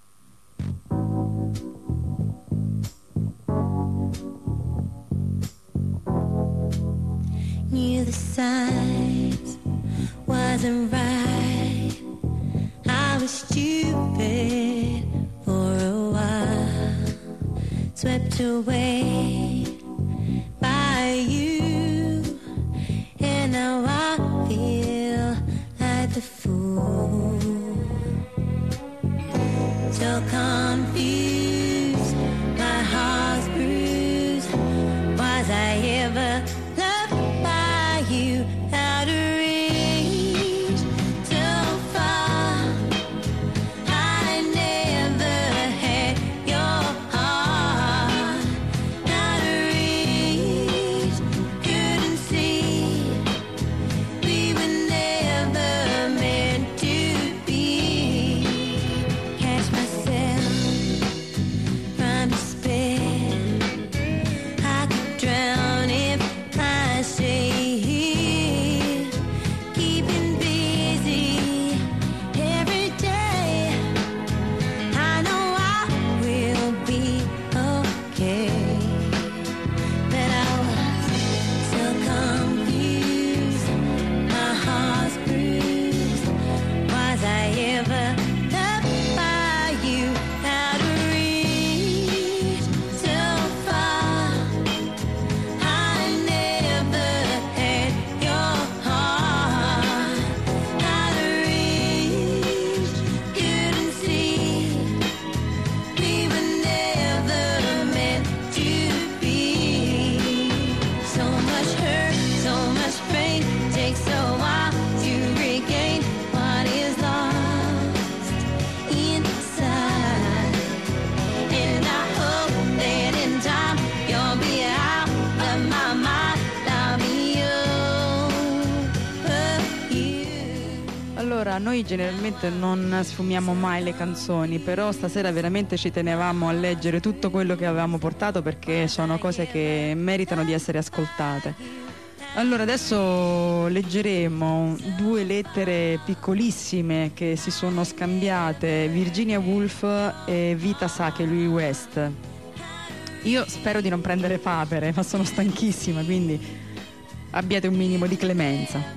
Knew the signs wasn't right. I was stupid for a while, swept away by you, and now I feel like the fool. So confused, my heart's bruised. Was I ever loved by you? How to read Allora, noi generalmente non sfumiamo mai le canzoni, però stasera veramente ci tenevamo a leggere tutto quello che avevamo portato perché sono cose che meritano di essere ascoltate. Allora, adesso leggeremo due lettere piccolissime che si sono scambiate, Virginia Woolf e Vita Sackville West. Io spero di non prendere papere, ma sono stanchissima, quindi abbiate un minimo di clemenza.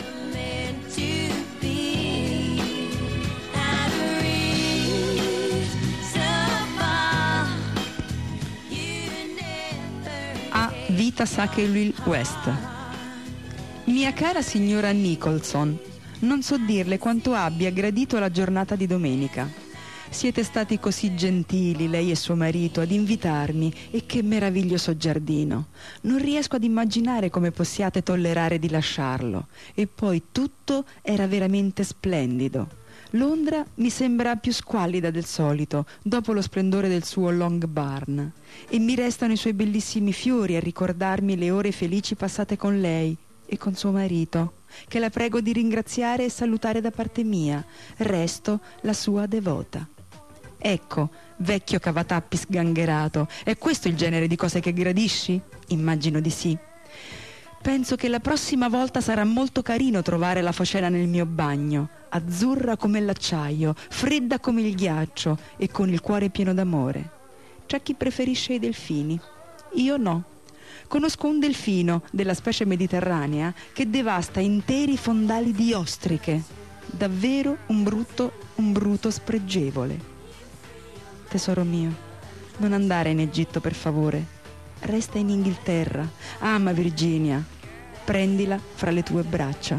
A Vita Sackville West. Mia cara signora Nicholson, non so dirle quanto abbia gradito la giornata di domenica. Siete stati così gentili, lei e suo marito, ad invitarmi, e che meraviglioso giardino. Non riesco ad immaginare come possiate tollerare di lasciarlo. E poi tutto era veramente splendido. Londra mi sembra più squallida del solito, dopo lo splendore del suo Long Barn. E mi restano i suoi bellissimi fiori a ricordarmi le ore felici passate con lei e con suo marito, che la prego di ringraziare e salutare da parte mia. Resto la sua devota. Ecco, vecchio cavatappi sgangherato, è questo il genere di cose che gradisci? Immagino di sì. Penso che la prossima volta sarà molto carino trovare la focena nel mio bagno, azzurra come l'acciaio, fredda come il ghiaccio e con il cuore pieno d'amore. C'è chi preferisce i delfini, io no. Conosco un delfino della specie mediterranea che devasta interi fondali di ostriche. Davvero un brutto, un bruto spregevole. Tesoro mio, non andare in Egitto per favore. Resta in Inghilterra. Ama Virginia. Prendila fra le tue braccia.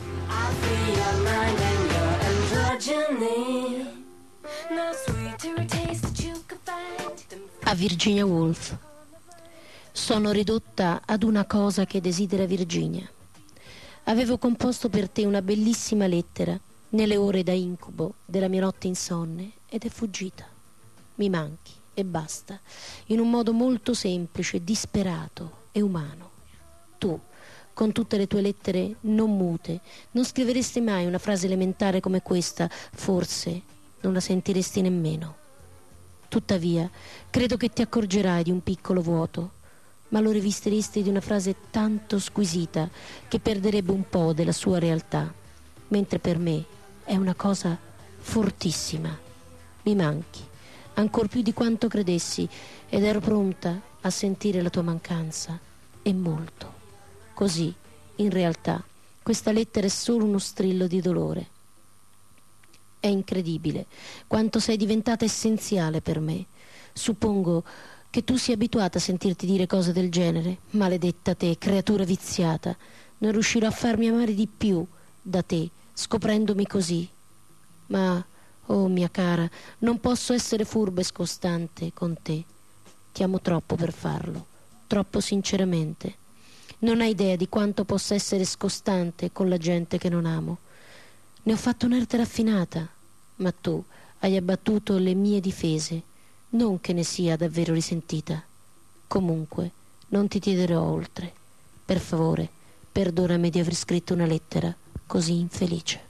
A Virginia Woolf. Sono ridotta ad una cosa che desidera Virginia. Avevo composto per te una bellissima lettera nelle ore da incubo della mia notte insonne ed è fuggita. Mi manchi e basta, in un modo molto semplice, disperato e umano. Tu, con tutte le tue lettere non mute, non scriveresti mai una frase elementare come questa, forse non la sentiresti nemmeno. Tuttavia, credo che ti accorgerai di un piccolo vuoto, ma lo rivestiresti di una frase tanto squisita che perderebbe un po' della sua realtà, mentre per me è una cosa fortissima. Mi manchi, ancor più di quanto credessi, ed ero pronta a sentire la tua mancanza, e molto. Così, in realtà, questa lettera è solo uno strillo di dolore. È incredibile quanto sei diventata essenziale per me. Suppongo che tu sia abituata a sentirti dire cose del genere. Maledetta te, creatura viziata. Non riuscirò a farmi amare di più da te, scoprendomi così. Ma, oh mia cara, non posso essere furba e scostante con te. Ti amo troppo per farlo, troppo sinceramente. Non hai idea di quanto possa essere scostante con la gente che non amo. Ne ho fatto un'arte raffinata, ma tu hai abbattuto le mie difese. Non che ne sia davvero risentita. Comunque, non ti chiederò oltre. Per favore, perdonami di aver scritto una lettera così infelice.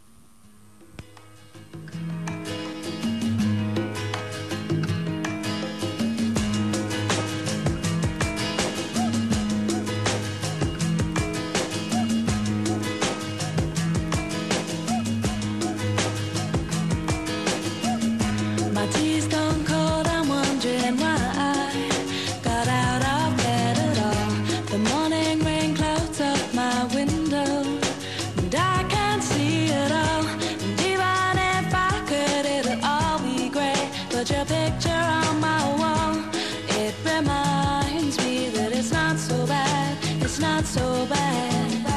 My tea's gone cold, I'm wondering why I got out of bed at all. The morning rain clouds up my window, and I can't see it all. And even if I could, it'll all be great. But your picture on my wall, it reminds me that it's not so bad, it's not so bad.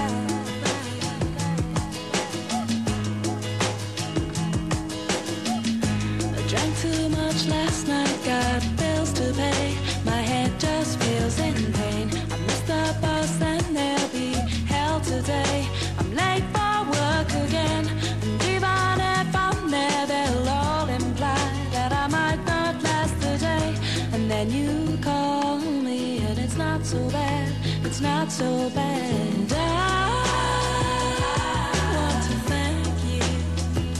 Drank too much last night, got bills to pay. My head just feels in pain. I missed the bus and there'll be hell today. I'm late for work again, and even if I'm there, they'll all imply that I might not last the day. And then you call me, and it's not so bad, it's not so bad. And I want to thank you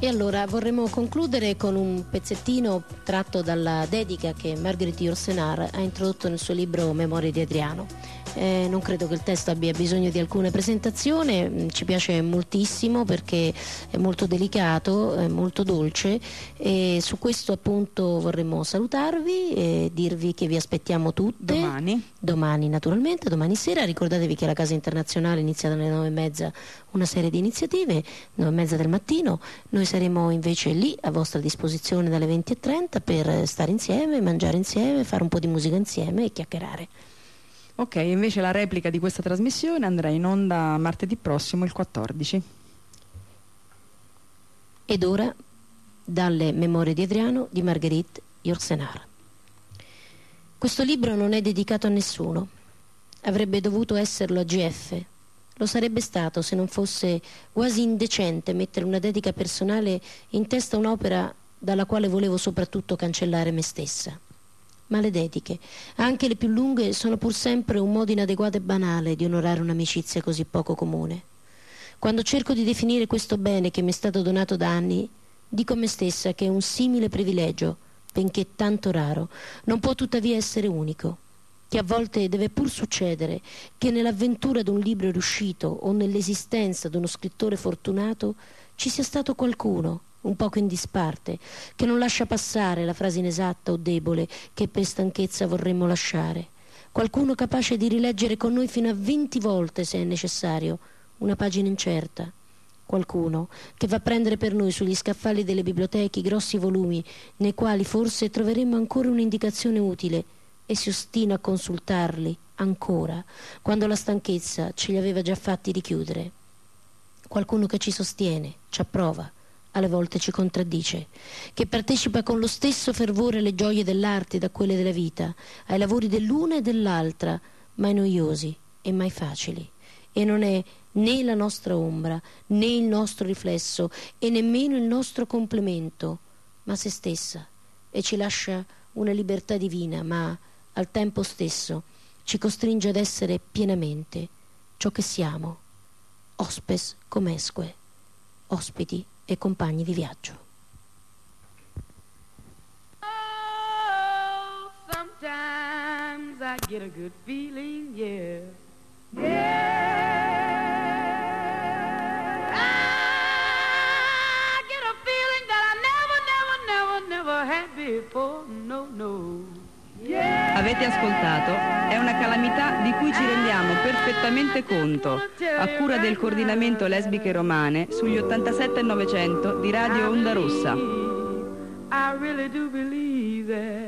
E allora vorremmo concludere con un pezzettino tratto dalla dedica che Marguerite Yourcenar ha introdotto nel suo libro Memorie di Adriano. Eh, non credo che il testo abbia bisogno di alcuna presentazione, mm, ci piace moltissimo perché è molto delicato, è molto dolce, e su questo appunto vorremmo salutarvi e dirvi che vi aspettiamo tutte Domani. domani naturalmente, domani sera. Ricordatevi che la Casa Internazionale inizia dalle nove e mezza una serie di iniziative, nove e mezza del mattino. Noi saremo invece lì a vostra disposizione dalle venti e trenta per stare insieme, mangiare insieme, fare un po' di musica insieme e chiacchierare. Ok, invece la replica di questa trasmissione andrà in onda martedì prossimo, il quattordici. Ed ora, dalle Memorie di Adriano di Marguerite Yourcenar. Questo libro non è dedicato a nessuno. Avrebbe dovuto esserlo a G F. Lo sarebbe stato se non fosse quasi indecente mettere una dedica personale in testa a un'opera dalla quale volevo soprattutto cancellare me stessa. Ma le dediche, anche le più lunghe, sono pur sempre un modo inadeguato e banale di onorare un'amicizia così poco comune. Quando cerco di definire questo bene che mi è stato donato da anni, dico a me stessa che è un simile privilegio, benché tanto raro, non può tuttavia essere unico, che a volte deve pur succedere che nell'avventura d'un libro riuscito o nell'esistenza d'uno scrittore fortunato ci sia stato qualcuno, un poco in disparte, che non lascia passare la frase inesatta o debole che per stanchezza vorremmo lasciare. Qualcuno capace di rileggere con noi fino a venti volte, se è necessario, una pagina incerta. Qualcuno che va a prendere per noi sugli scaffali delle biblioteche i grossi volumi nei quali forse troveremmo ancora un'indicazione utile e si ostina a consultarli ancora, quando la stanchezza ce li aveva già fatti richiudere. Qualcuno che ci sostiene, ci approva, alle volte ci contraddice, che partecipa con lo stesso fervore alle gioie dell'arte e da quelle della vita, ai lavori dell'una e dell'altra, mai noiosi e mai facili, e non è né la nostra ombra, né il nostro riflesso, e nemmeno il nostro complemento, ma se stessa, e ci lascia una libertà divina, ma al tempo stesso ci costringe ad essere pienamente ciò che siamo, hospes comesque, ospiti e compagni di viaggio. Oh, sometimes I get a good feeling, yeah. Yeah. I get a feeling that I never, never, never, never had before. No, no. Yeah. Avete ascoltato? È una calamità di cui ci rendiamo perfettamente conto, a cura del coordinamento lesbiche romane sugli ottantasette e novecento di Radio Onda Rossa. I really do believe that.